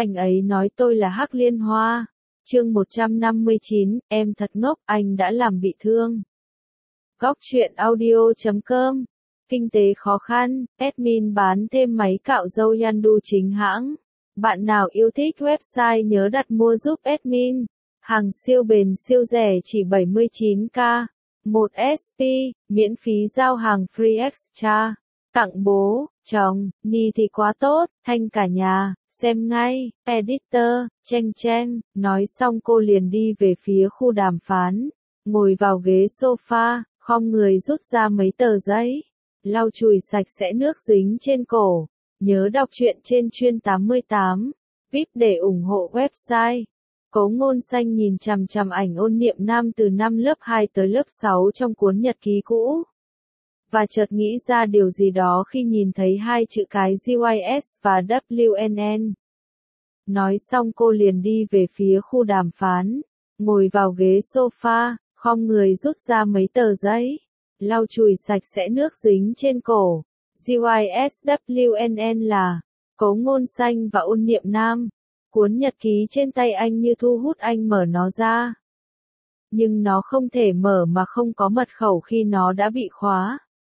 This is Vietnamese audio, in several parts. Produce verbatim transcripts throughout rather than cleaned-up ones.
Anh ấy nói tôi là Hắc Liên Hoa. Chương một trăm năm mươi chín, em thật ngốc, anh đã làm bị thương. Góc truyện audio chấm com. Kinh tế khó khăn, admin bán thêm máy cạo râu Yandu chính hãng. Bạn nào yêu thích website nhớ đặt mua giúp admin. Hàng siêu bền siêu rẻ chỉ bảy mươi chín k. một ét pê, miễn phí giao hàng free extra. Tặng bố, chồng, Ni thì quá tốt, thanh cả nhà, xem ngay, editor, cheng cheng, nói xong cô liền đi về phía khu đàm phán, ngồi vào ghế sofa, khom người rút ra mấy tờ giấy, lau chùi sạch sẽ nước dính trên cổ, nhớ đọc truyện trên chuyên tám mươi tám, vê i pê để ủng hộ website. Cố Ngôn Xanh nhìn chằm chằm ảnh Ôn Niệm Nam từ năm lớp hai tới lớp sáu trong cuốn nhật ký cũ. Và chợt nghĩ ra điều gì đó khi nhìn thấy hai chữ cái giê i ét và vê en en. Nói xong cô liền đi về phía khu đàm phán, ngồi vào ghế sofa, khom người rút ra mấy tờ giấy, lau chùi sạch sẽ nước dính trên cổ. giê i ét vê en en là Cố Ngôn Xanh và Ôn Niệm Nam. Cuốn nhật ký trên tay anh như thu hút anh mở nó ra. Nhưng nó không thể mở mà không có mật khẩu khi nó đã bị khóa.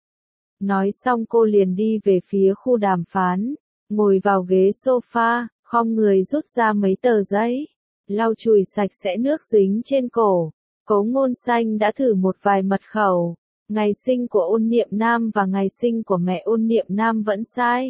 Nói xong cô liền đi về phía khu đàm phán, ngồi vào ghế sofa, khom người rút ra mấy tờ giấy, lau chùi sạch sẽ nước dính trên cổ. Cố Ngôn Xanh đã thử một vài mật khẩu, ngày sinh của Ôn Niệm Nam và ngày sinh của mẹ Ôn Niệm Nam vẫn sai.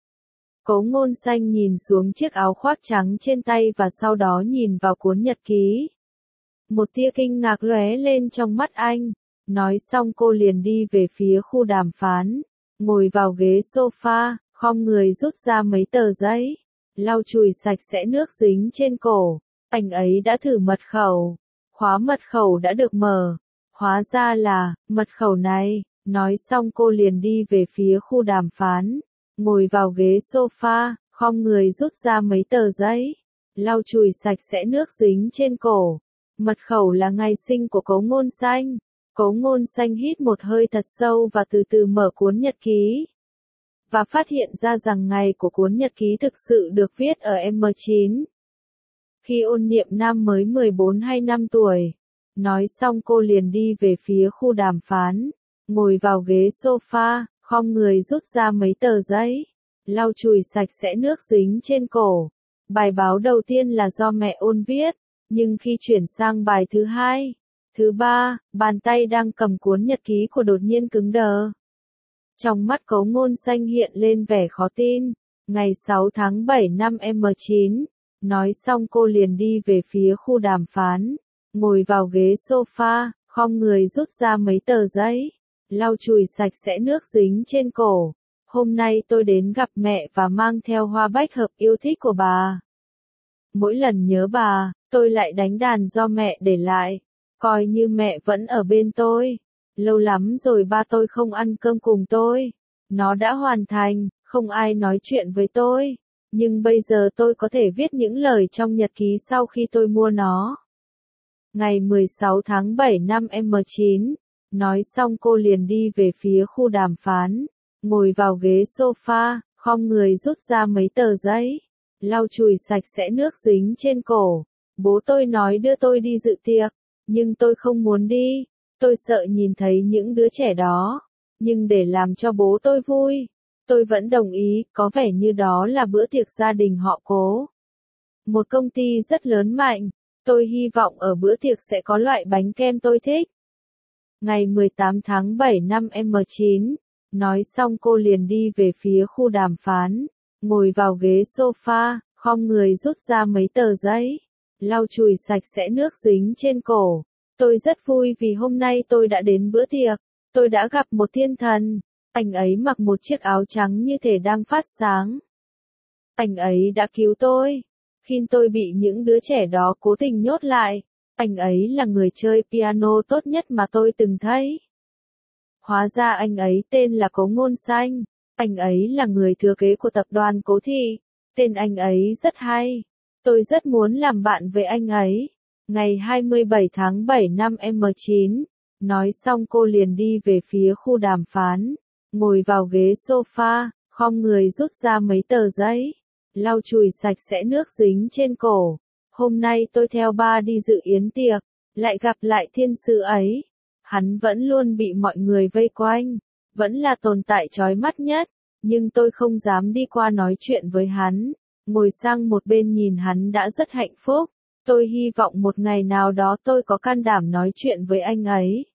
Cố Ngôn Xanh nhìn xuống chiếc áo khoác trắng trên tay và sau đó nhìn vào cuốn nhật ký. Một tia kinh ngạc lóe lên trong mắt anh. Nói xong cô liền đi về phía khu đàm phán, ngồi vào ghế sofa, khom người rút ra mấy tờ giấy, lau chùi sạch sẽ nước dính trên cổ. Anh ấy đã thử mật khẩu, khóa mật khẩu đã được mở, hóa ra là mật khẩu này. Nói xong cô liền đi về phía khu đàm phán, ngồi vào ghế sofa, khom người rút ra mấy tờ giấy, lau chùi sạch sẽ nước dính trên cổ. Mật khẩu là ngày sinh của Cố Ngôn Xanh. Cố Ngôn Xanh hít một hơi thật sâu và từ từ mở cuốn nhật ký. Và phát hiện ra rằng ngày của cuốn nhật ký thực sự được viết ở em chín. Khi Ôn Niệm Nam mới mười bốn hay năm tuổi. Nói xong cô liền đi về phía khu đàm phán, ngồi vào ghế sofa, khom người rút ra mấy tờ giấy, lau chùi sạch sẽ nước dính trên cổ. Bài báo đầu tiên là do mẹ Ôn viết, nhưng khi chuyển sang bài thứ hai, thứ ba, bàn tay đang cầm cuốn nhật ký của đột nhiên cứng đờ. Trong mắt Cố Ngôn Xanh hiện lên vẻ khó tin. Ngày sáu tháng bảy năm em chín. Nói xong cô liền đi về phía khu đàm phán, ngồi vào ghế sofa, khom người rút ra mấy tờ giấy, lau chùi sạch sẽ nước dính trên cổ. Hôm nay tôi đến gặp mẹ và mang theo hoa bách hợp yêu thích của bà. Mỗi lần nhớ bà, tôi lại đánh đàn do mẹ để lại. Coi như mẹ vẫn ở bên tôi. Lâu lắm rồi ba tôi không ăn cơm cùng tôi. Nó đã hoàn thành, không ai nói chuyện với tôi. Nhưng bây giờ tôi có thể viết những lời trong nhật ký sau khi tôi mua nó. Ngày mười sáu tháng bảy năm em chín. Nói xong cô liền đi về phía khu đàm phán, ngồi vào ghế sofa, khom người rút ra mấy tờ giấy, lau chùi sạch sẽ nước dính trên cổ. Bố tôi nói đưa tôi đi dự tiệc. Nhưng tôi không muốn đi, tôi sợ nhìn thấy những đứa trẻ đó. Nhưng để làm cho bố tôi vui, tôi vẫn đồng ý, có vẻ như đó là bữa tiệc gia đình họ Cố. Một công ty rất lớn mạnh, tôi hy vọng ở bữa tiệc sẽ có loại bánh kem tôi thích. Ngày mười tám tháng bảy năm em chín, nói xong cô liền đi về phía khu đàm phán, ngồi vào ghế sofa, khom người rút ra mấy tờ giấy, lau chùi sạch sẽ nước dính trên cổ. Tôi rất vui vì hôm nay tôi đã đến bữa tiệc. Tôi đã gặp một thiên thần. Anh ấy mặc một chiếc áo trắng như thể đang phát sáng. Anh ấy đã cứu tôi khi tôi bị những đứa trẻ đó cố tình nhốt lại. Anh ấy là người chơi piano tốt nhất mà tôi từng thấy. Hóa ra anh ấy tên là Cố Ngôn Xanh. Anh ấy là người thừa kế của tập đoàn Cố Thị. Tên anh ấy rất hay. Tôi rất muốn làm bạn với anh ấy. Ngày hai mươi bảy tháng bảy năm em chín. Nói xong cô liền đi về phía khu đàm phán, ngồi vào ghế sofa, khom người rút ra mấy tờ giấy, lau chùi sạch sẽ nước dính trên cổ. Hôm nay tôi theo ba đi dự yến tiệc, lại gặp lại thiên sứ ấy. Hắn vẫn luôn bị mọi người vây quanh, vẫn là tồn tại chói mắt nhất, nhưng tôi không dám đi qua nói chuyện với hắn. Ngồi sang một bên nhìn hắn đã rất hạnh phúc. Tôi hy vọng một ngày nào đó tôi có can đảm nói chuyện với anh ấy.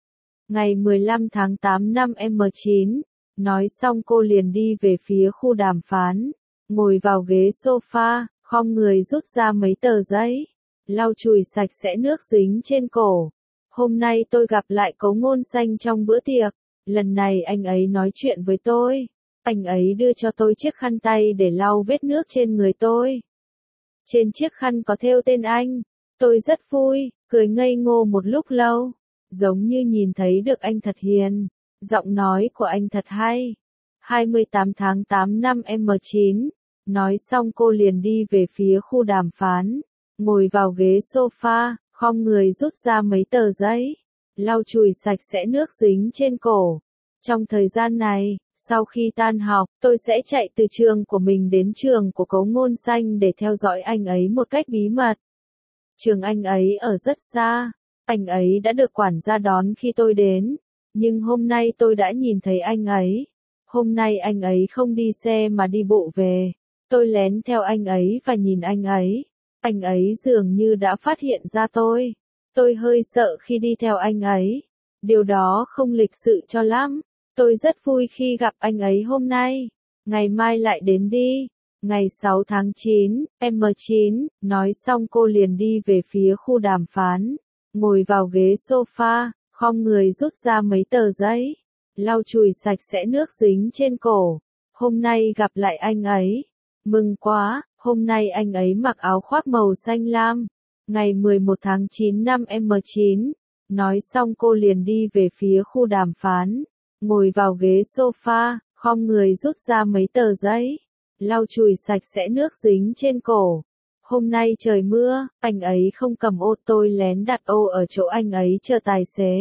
Ngày mười lăm tháng tám năm M chín, nói xong cô liền đi về phía khu đàm phán, ngồi vào ghế sofa, khom người rút ra mấy tờ giấy, lau chùi sạch sẽ nước dính trên cổ. Hôm nay tôi gặp lại Cấu Ngôn Xanh trong bữa tiệc, lần này anh ấy nói chuyện với tôi. Anh ấy đưa cho tôi chiếc khăn tay để lau vết nước trên người tôi. Trên chiếc khăn có thêu tên anh. Tôi rất vui, cười ngây ngô một lúc lâu, giống như nhìn thấy được anh thật hiền. Giọng nói của anh thật hay. hai mươi tám tháng tám năm M chín, nói xong cô liền đi về phía khu đàm phán, ngồi vào ghế sofa, khom người rút ra mấy tờ giấy, lau chùi sạch sẽ nước dính trên cổ. Trong thời gian này, sau khi tan học, tôi sẽ chạy từ trường của mình đến trường của Cấu Ngôn Xanh để theo dõi anh ấy một cách bí mật. Trường anh ấy ở rất xa, anh ấy đã được quản gia đón khi tôi đến, nhưng hôm nay tôi đã nhìn thấy anh ấy. Hôm nay anh ấy không đi xe mà đi bộ về. Tôi lén theo anh ấy và nhìn anh ấy. Anh ấy dường như đã phát hiện ra tôi. Tôi hơi sợ khi đi theo anh ấy. Điều đó không lịch sự cho lắm. Tôi rất vui khi gặp anh ấy hôm nay. Ngày mai lại đến đi. Ngày sáu tháng chín, M chín, nói xong cô liền đi về phía khu đàm phán. Ngồi vào ghế sofa, khom người rút ra mấy tờ giấy. Lau chùi sạch sẽ nước dính trên cổ. Hôm nay gặp lại anh ấy. Mừng quá, hôm nay anh ấy mặc áo khoác màu xanh lam. Ngày mười một tháng chín năm M chín, nói xong cô liền đi về phía khu đàm phán. Ngồi vào ghế sofa, khom người rút ra mấy tờ giấy. Lau chùi sạch sẽ nước dính trên cổ. Hôm nay trời mưa, anh ấy không cầm ô, tôi lén đặt ô ở chỗ anh ấy chờ tài xế.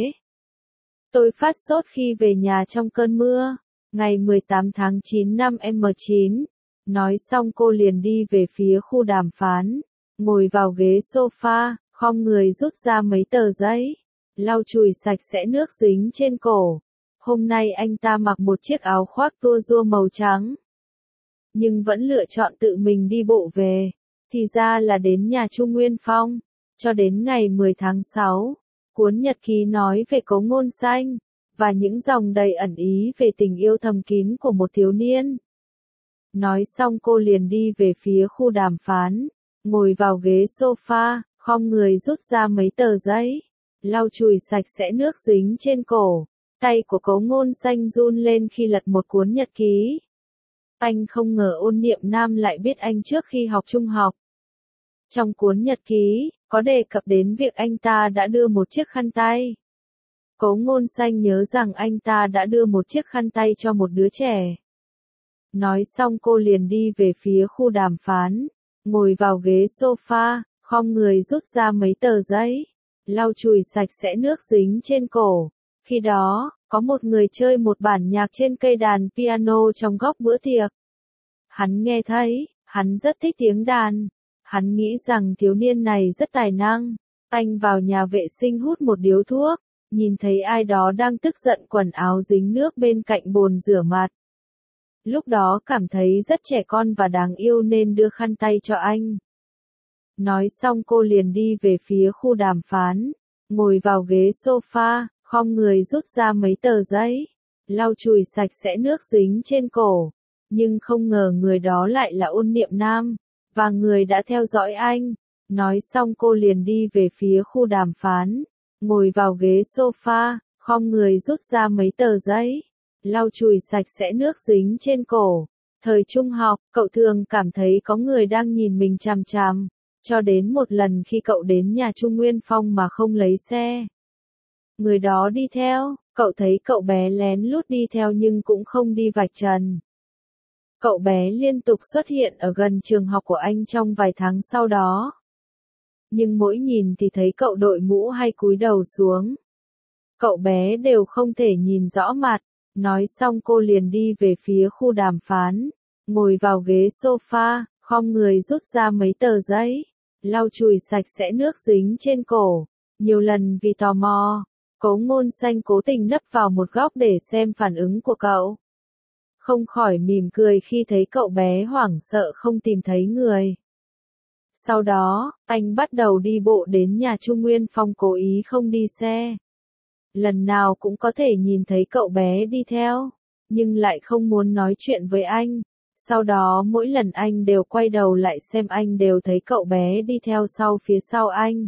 Tôi phát sốt khi về nhà trong cơn mưa. Ngày mười tám tháng chín năm M chín, nói xong cô liền đi về phía khu đàm phán, ngồi vào ghế sofa, khom người rút ra mấy tờ giấy, lau chùi sạch sẽ nước dính trên cổ. Hôm nay anh ta mặc một chiếc áo khoác tua rua màu trắng, nhưng vẫn lựa chọn tự mình đi bộ về, thì ra là đến nhà Trung Nguyên Phong. Cho đến ngày mười tháng sáu, cuốn nhật ký nói về Cấu Ngôn Xanh, và những dòng đầy ẩn ý về tình yêu thầm kín của một thiếu niên. Nói xong cô liền đi về phía khu đàm phán, ngồi vào ghế sofa, khom người rút ra mấy tờ giấy, lau chùi sạch sẽ nước dính trên cổ. Tay của Cấu Ngôn Xanh run lên khi lật một cuốn nhật ký. Anh không ngờ Ôn Niệm Nam lại biết anh trước khi học trung học. Trong cuốn nhật ký, có đề cập đến việc anh ta đã đưa một chiếc khăn tay. Cấu Ngôn Xanh nhớ rằng anh ta đã đưa một chiếc khăn tay cho một đứa trẻ. Nói xong cô liền đi về phía khu đàm phán, ngồi vào ghế sofa, khom người rút ra mấy tờ giấy, lau chùi sạch sẽ nước dính trên cổ. Khi đó, có một người chơi một bản nhạc trên cây đàn piano trong góc bữa tiệc. Hắn nghe thấy, hắn rất thích tiếng đàn. Hắn nghĩ rằng thiếu niên này rất tài năng. Anh vào nhà vệ sinh hút một điếu thuốc, nhìn thấy ai đó đang tức giận quần áo dính nước bên cạnh bồn rửa mặt. Lúc đó cảm thấy rất trẻ con và đáng yêu nên đưa khăn tay cho anh. Nói xong cô liền đi về phía khu đàm phán, ngồi vào ghế sofa, khom người rút ra mấy tờ giấy, lau chùi sạch sẽ nước dính trên cổ. Nhưng không ngờ người đó lại là Ôn Niệm Nam, và người đã theo dõi anh. Nói xong cô liền đi về phía khu đàm phán, ngồi vào ghế sofa, khom người rút ra mấy tờ giấy, lau chùi sạch sẽ nước dính trên cổ. Thời trung học, cậu thường cảm thấy có người đang nhìn mình chằm chằm, cho đến một lần khi cậu đến nhà Trung Nguyên Phong mà không lấy xe. Người đó đi theo, cậu thấy cậu bé lén lút đi theo nhưng cũng không đi vạch trần. Cậu bé liên tục xuất hiện ở gần trường học của anh trong vài tháng sau đó. Nhưng mỗi nhìn thì thấy cậu đội mũ hay cúi đầu xuống. Cậu bé đều không thể nhìn rõ mặt. Nói xong cô liền đi về phía khu đàm phán, ngồi vào ghế sofa, khom người rút ra mấy tờ giấy, lau chùi sạch sẽ nước dính trên cổ. Nhiều lần vì tò mò, Cố Ngôn Xanh cố tình nấp vào một góc để xem phản ứng của cậu. Không khỏi mỉm cười khi thấy cậu bé hoảng sợ không tìm thấy người. Sau đó, anh bắt đầu đi bộ đến nhà Trung Nguyên Phong, cố ý không đi xe. Lần nào cũng có thể nhìn thấy cậu bé đi theo, nhưng lại không muốn nói chuyện với anh. Sau đó mỗi lần anh đều quay đầu lại xem, anh đều thấy cậu bé đi theo sau phía sau anh.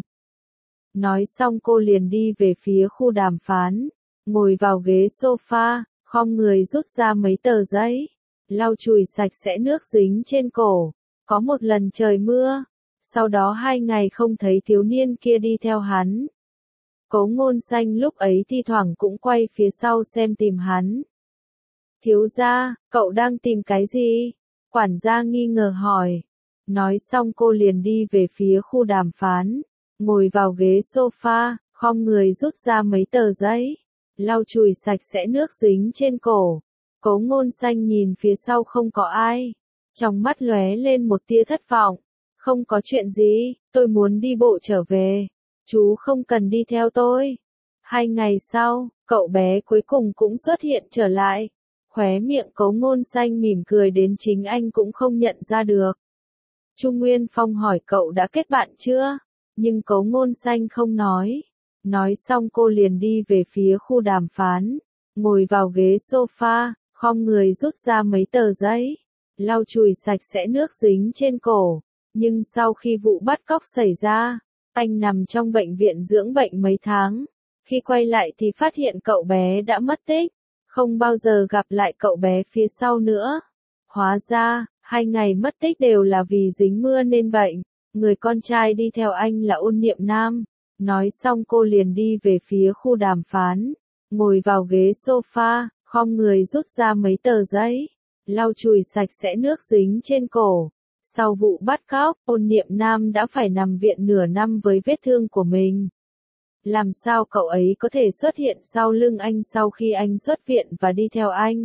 Nói xong cô liền đi về phía khu đàm phán, ngồi vào ghế sofa, khom người rút ra mấy tờ giấy, lau chùi sạch sẽ nước dính trên cổ. Có một lần trời mưa, sau đó hai ngày không thấy thiếu niên kia đi theo hắn. Cố Ngôn Xanh lúc ấy thi thoảng cũng quay phía sau xem tìm hắn. Thiếu gia, cậu đang tìm cái gì? Quản gia nghi ngờ hỏi. Nói xong cô liền đi về phía khu đàm phán, ngồi vào ghế sofa, khom người rút ra mấy tờ giấy, lau chùi sạch sẽ nước dính trên cổ. Cố Ngôn Xanh nhìn phía sau không có ai, trong mắt lóe lên một tia thất vọng. Không có chuyện gì, tôi muốn đi bộ trở về. Chú không cần đi theo tôi. Hai ngày sau, cậu bé cuối cùng cũng xuất hiện trở lại. Khóe miệng Cố Ngôn Xanh mỉm cười đến chính anh cũng không nhận ra được. Trung Nguyên Phong hỏi cậu đã kết bạn chưa? Nhưng Cố Ngôn Xanh không nói. Nói xong cô liền đi về phía khu đàm phán, ngồi vào ghế sofa, khom người rút ra mấy tờ giấy, lau chùi sạch sẽ nước dính trên cổ. Nhưng sau khi vụ bắt cóc xảy ra, anh nằm trong bệnh viện dưỡng bệnh mấy tháng. Khi quay lại thì phát hiện cậu bé đã mất tích, không bao giờ gặp lại cậu bé phía sau nữa. Hóa ra, hai ngày mất tích đều là vì dính mưa nên bệnh. Người con trai đi theo anh là Ôn Niệm Nam. Nói xong cô liền đi về phía khu đàm phán, ngồi vào ghế sofa, khom người rút ra mấy tờ giấy, lau chùi sạch sẽ nước dính trên cổ. Sau vụ bắt cóc, Ôn Niệm Nam đã phải nằm viện nửa năm với vết thương của mình. Làm sao cậu ấy có thể xuất hiện sau lưng anh sau khi anh xuất viện và đi theo anh?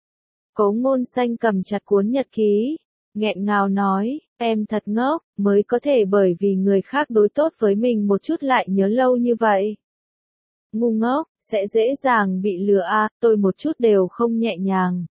Cố Ngôn Xanh cầm chặt cuốn nhật ký, nghẹn ngào nói, em thật ngốc, mới có thể bởi vì người khác đối tốt với mình một chút lại nhớ lâu như vậy. Ngu ngốc, sẽ dễ dàng bị lừa à, tôi một chút đều không nhẹ nhàng.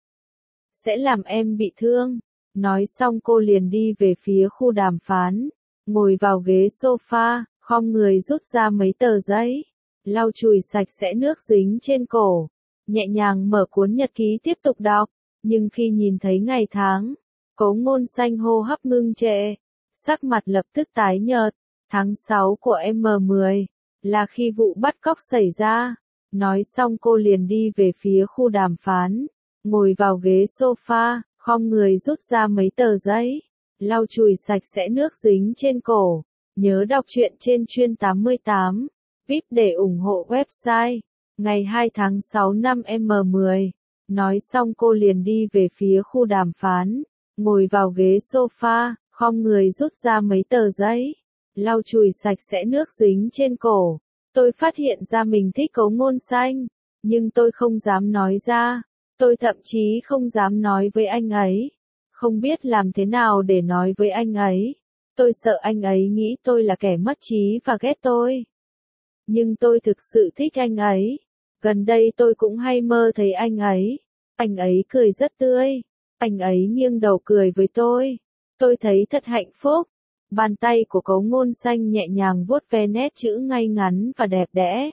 Sẽ làm em bị thương. Nói xong cô liền đi về phía khu đàm phán, ngồi vào ghế sofa, khom người rút ra mấy tờ giấy, lau chùi sạch sẽ nước dính trên cổ, nhẹ nhàng mở cuốn nhật ký tiếp tục đọc. Nhưng khi nhìn thấy ngày tháng, Cố Ngôn Xanh hô hấp ngưng trệ, sắc mặt lập tức tái nhợt. Tháng sáu của em mười, là khi vụ bắt cóc xảy ra. Nói xong cô liền đi về phía khu đàm phán, ngồi vào ghế sofa, khom người rút ra mấy tờ giấy, lau chùi sạch sẽ nước dính trên cổ. Nhớ đọc truyện trên chuyên tám mươi tám, vê i pê để ủng hộ website. Ngày hai tháng sáu năm em mười. Nói xong cô liền đi về phía khu đàm phán, ngồi vào ghế sofa, khom người rút ra mấy tờ giấy, lau chùi sạch sẽ nước dính trên cổ. Tôi phát hiện ra mình thích Cố Ngôn Xanh, nhưng tôi không dám nói ra. Tôi thậm chí không dám nói với anh ấy. Không biết làm thế nào để nói với anh ấy. Tôi sợ anh ấy nghĩ tôi là kẻ mất trí và ghét tôi. Nhưng tôi thực sự thích anh ấy. Gần đây tôi cũng hay mơ thấy anh ấy. Anh ấy cười rất tươi. Anh ấy nghiêng đầu cười với tôi. Tôi thấy thật hạnh phúc. Bàn tay của Cố Ngôn Xanh nhẹ nhàng vuốt ve nét chữ ngay ngắn và đẹp đẽ.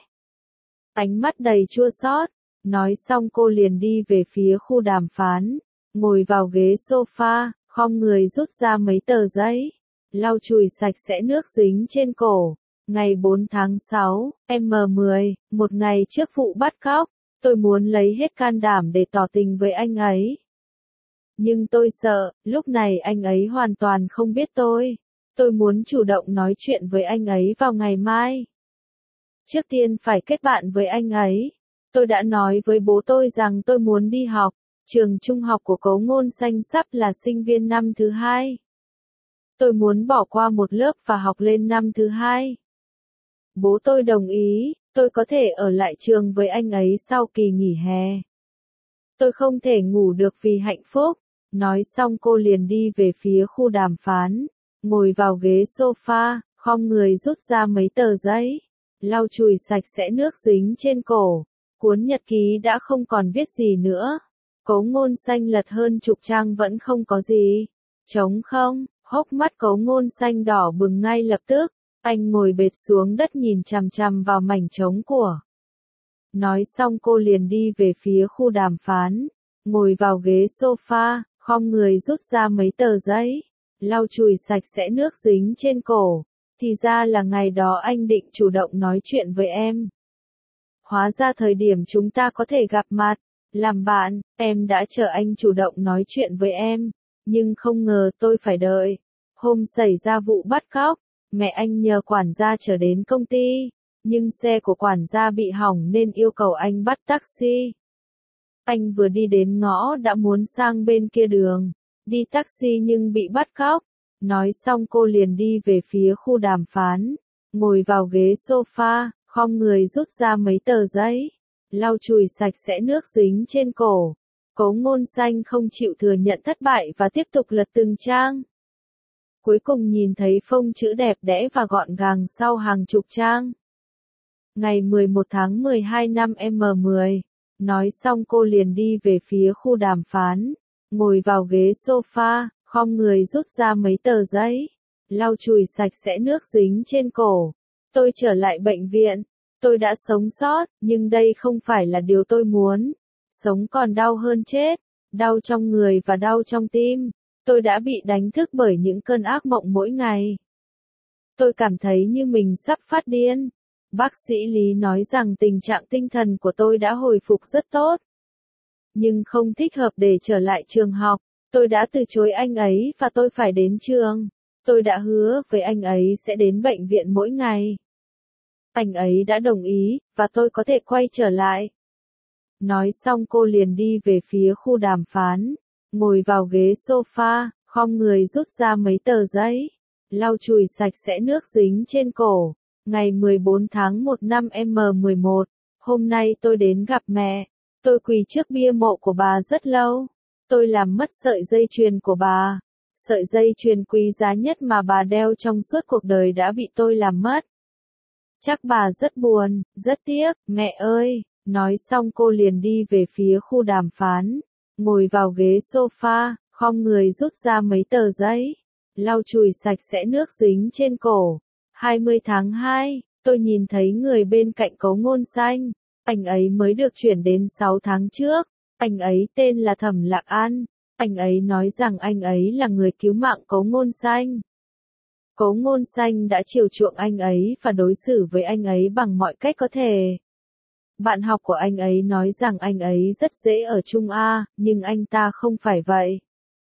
Ánh mắt đầy chua xót. Nói xong cô liền đi về phía khu đàm phán, ngồi vào ghế sofa, khom người rút ra mấy tờ giấy, lau chùi sạch sẽ nước dính trên cổ. Ngày bốn tháng sáu, em mười, một ngày trước vụ bắt cóc, tôi muốn lấy hết can đảm để tỏ tình với anh ấy. Nhưng tôi sợ, lúc này anh ấy hoàn toàn không biết tôi. Tôi muốn chủ động nói chuyện với anh ấy vào ngày mai. Trước tiên phải kết bạn với anh ấy. Tôi đã nói với bố tôi rằng tôi muốn đi học. Trường trung học của Cố Ngôn Xanh sắp là sinh viên năm thứ hai. Tôi muốn bỏ qua một lớp và học lên năm thứ hai. Bố tôi đồng ý, tôi có thể ở lại trường với anh ấy sau kỳ nghỉ hè. Tôi không thể ngủ được vì hạnh phúc. Nói xong cô liền đi về phía khu đàm phán, ngồi vào ghế sofa, khom người rút ra mấy tờ giấy, lau chùi sạch sẽ nước dính trên cổ. Cuốn nhật ký đã không còn viết gì nữa. Cố Ngôn Xanh lật hơn chục trang vẫn không có gì. Trống không, hốc mắt Cố Ngôn Xanh đỏ bừng ngay lập tức. Anh ngồi bệt xuống đất nhìn chằm chằm vào mảnh trống của. Nói xong cô liền đi về phía khu đàm phán, ngồi vào ghế sofa, khom người rút ra mấy tờ giấy, lau chùi sạch sẽ nước dính trên cổ. Thì ra là ngày đó anh định chủ động nói chuyện với em. Hóa ra thời điểm chúng ta có thể gặp mặt, làm bạn, em đã chờ anh chủ động nói chuyện với em, nhưng không ngờ tôi phải đợi. Hôm xảy ra vụ bắt cóc, mẹ anh nhờ quản gia trở đến công ty, nhưng xe của quản gia bị hỏng nên yêu cầu anh bắt taxi. Anh vừa đi đến ngõ đã muốn sang bên kia đường, đi taxi nhưng bị bắt cóc. Nói xong cô liền đi về phía khu đàm phán, ngồi vào ghế sofa, khom người rút ra mấy tờ giấy, lau chùi sạch sẽ nước dính trên cổ. Cố Ngôn Xanh không chịu thừa nhận thất bại và tiếp tục lật từng trang. Cuối cùng nhìn thấy phông chữ đẹp đẽ và gọn gàng sau hàng chục trang. Ngày mười một tháng mười hai năm M mười, nói xong cô liền đi về phía khu đàm phán, ngồi vào ghế sofa, khom người rút ra mấy tờ giấy, lau chùi sạch sẽ nước dính trên cổ. Tôi trở lại bệnh viện, tôi đã sống sót, nhưng đây không phải là điều tôi muốn. Sống còn đau hơn chết, đau trong người và đau trong tim. Tôi đã bị đánh thức bởi những cơn ác mộng mỗi ngày. Tôi cảm thấy như mình sắp phát điên. Bác sĩ Lý nói rằng tình trạng tinh thần của tôi đã hồi phục rất tốt, nhưng không thích hợp để trở lại trường học. Tôi đã từ chối anh ấy và tôi phải đến trường. Tôi đã hứa với anh ấy sẽ đến bệnh viện mỗi ngày. Anh ấy đã đồng ý, và tôi có thể quay trở lại. Nói xong cô liền đi về phía khu đàm phán, ngồi vào ghế sofa, khom người rút ra mấy tờ giấy, lau chùi sạch sẽ nước dính trên cổ. Ngày mười bốn tháng một năm M mười một, hôm nay tôi đến gặp mẹ. Tôi quỳ trước bia mộ của bà rất lâu. Tôi làm mất sợi dây chuyền của bà. Sợi dây chuyền quý giá nhất mà bà đeo trong suốt cuộc đời đã bị tôi làm mất. Chắc bà rất buồn, rất tiếc, mẹ ơi. Nói xong cô liền đi về phía khu đàm phán, ngồi vào ghế sofa, khom người rút ra mấy tờ giấy, lau chùi sạch sẽ nước dính trên cổ. hai mươi tháng hai, tôi nhìn thấy người bên cạnh Cố Ngôn Xanh. Anh ấy mới được chuyển đến sáu tháng trước. Anh ấy tên là Thẩm Lạc An. Anh ấy nói rằng anh ấy là người cứu mạng Cố Ngôn Xanh. Cố Ngôn Xanh đã chiều chuộng anh ấy và đối xử với anh ấy bằng mọi cách có thể. Bạn học của anh ấy nói rằng anh ấy rất dễ ở chung A, nhưng anh ta không phải vậy.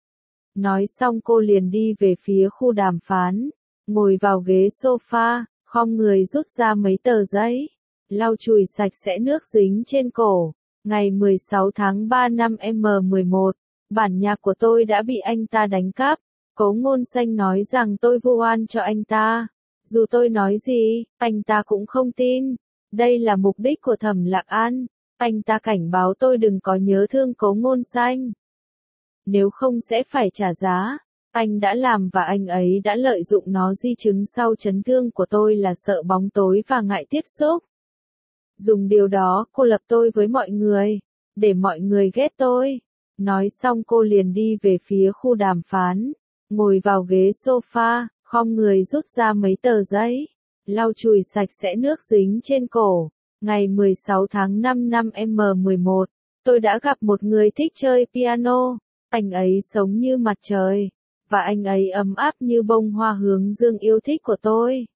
Nói xong cô liền đi về phía khu đàm phán, ngồi vào ghế sofa, khom người rút ra mấy tờ giấy, lau chùi sạch sẽ nước dính trên cổ. Ngày mười sáu tháng ba năm M mười một, bản nhạc của tôi đã bị anh ta đánh cắp. Cố Ngôn Xanh nói rằng tôi vu oan cho anh ta. Dù tôi nói gì, anh ta cũng không tin. Đây là mục đích của Thẩm Lạc An. Anh ta cảnh báo tôi đừng có nhớ thương Cố Ngôn Xanh. Nếu không sẽ phải trả giá. Anh đã làm và anh ấy đã lợi dụng nó. Di chứng sau chấn thương của tôi là sợ bóng tối và ngại tiếp xúc. Dùng điều đó cô lập tôi với mọi người, để mọi người ghét tôi. Nói xong cô liền đi về phía khu đàm phán, ngồi vào ghế sofa, khom người rút ra mấy tờ giấy, lau chùi sạch sẽ nước dính trên cổ. Ngày mười sáu tháng năm năm M mười một, tôi đã gặp một người thích chơi piano. Anh ấy sống như mặt trời, và anh ấy ấm áp như bông hoa hướng dương yêu thích của tôi.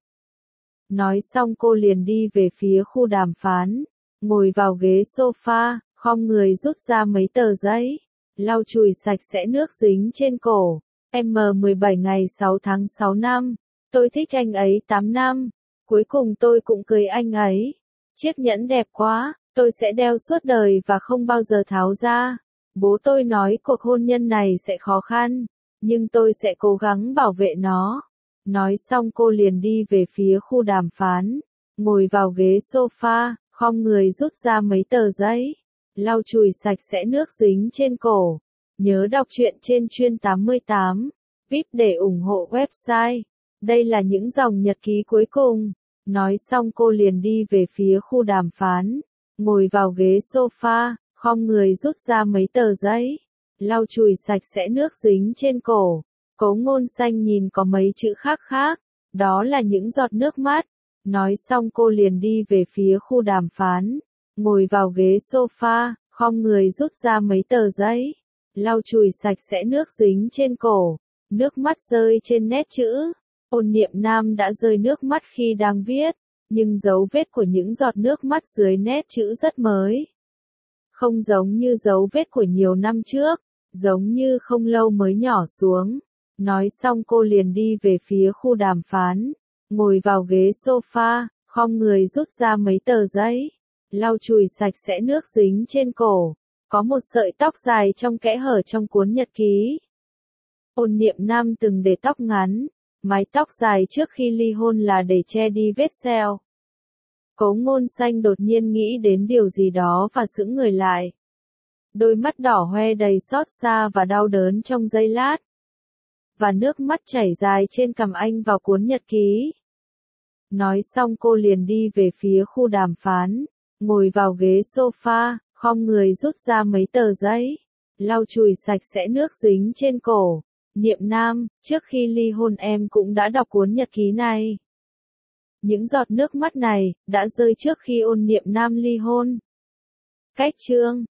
Nói xong cô liền đi về phía khu đàm phán, ngồi vào ghế sofa, khom người rút ra mấy tờ giấy, lau chùi sạch sẽ nước dính trên cổ. M mười bảy ngày sáu tháng sáu năm, tôi thích anh ấy tám năm, cuối cùng tôi cũng cưới anh ấy. Chiếc nhẫn đẹp quá, tôi sẽ đeo suốt đời và không bao giờ tháo ra. Bố tôi nói cuộc hôn nhân này sẽ khó khăn, nhưng tôi sẽ cố gắng bảo vệ nó. Nói xong cô liền đi về phía khu đàm phán, ngồi vào ghế sofa, khom người rút ra mấy tờ giấy, lau chùi sạch sẽ nước dính trên cổ. Nhớ đọc truyện trên chuyên tám mươi tám, vê i pê để ủng hộ website. Đây là những dòng nhật ký cuối cùng. Nói xong cô liền đi về phía khu đàm phán. Ngồi vào ghế sofa, khom người rút ra mấy tờ giấy. Lau chùi sạch sẽ nước dính trên cổ. Cố Ngôn Xanh nhìn có mấy chữ khác khác. Đó là những giọt nước mắt. Nói xong cô liền đi về phía khu đàm phán. Ngồi vào ghế sofa, khom người rút ra mấy tờ giấy. Lau chùi sạch sẽ nước dính trên cổ. Nước mắt rơi trên nét chữ. Ôn Niệm Nam đã rơi nước mắt khi đang viết. Nhưng dấu vết của những giọt nước mắt dưới nét chữ rất mới. Không giống như dấu vết của nhiều năm trước. Giống như không lâu mới nhỏ xuống. Nói xong cô liền đi về phía khu đàm phán. Ngồi vào ghế sofa, khom người rút ra mấy tờ giấy. Lau chùi sạch sẽ nước dính trên cổ. Có một sợi tóc dài trong kẽ hở trong cuốn nhật ký. Ôn Niệm Nam từng để tóc ngắn. Mái tóc dài trước khi ly hôn là để che đi vết sẹo. Cố Ngôn Xanh đột nhiên nghĩ đến điều gì đó và sững người lại. Đôi mắt đỏ hoe đầy xót xa và đau đớn trong giây lát. Và nước mắt chảy dài trên cằm anh vào cuốn nhật ký. Nói xong cô liền đi về phía khu đàm phán. Ngồi vào ghế sofa, khom người rút ra mấy tờ giấy. Lau chùi sạch sẽ nước dính trên cổ. Niệm Nam, trước khi ly hôn em cũng đã đọc cuốn nhật ký này. Những giọt nước mắt này, đã rơi trước khi Ôn Niệm Nam ly hôn. Cách chương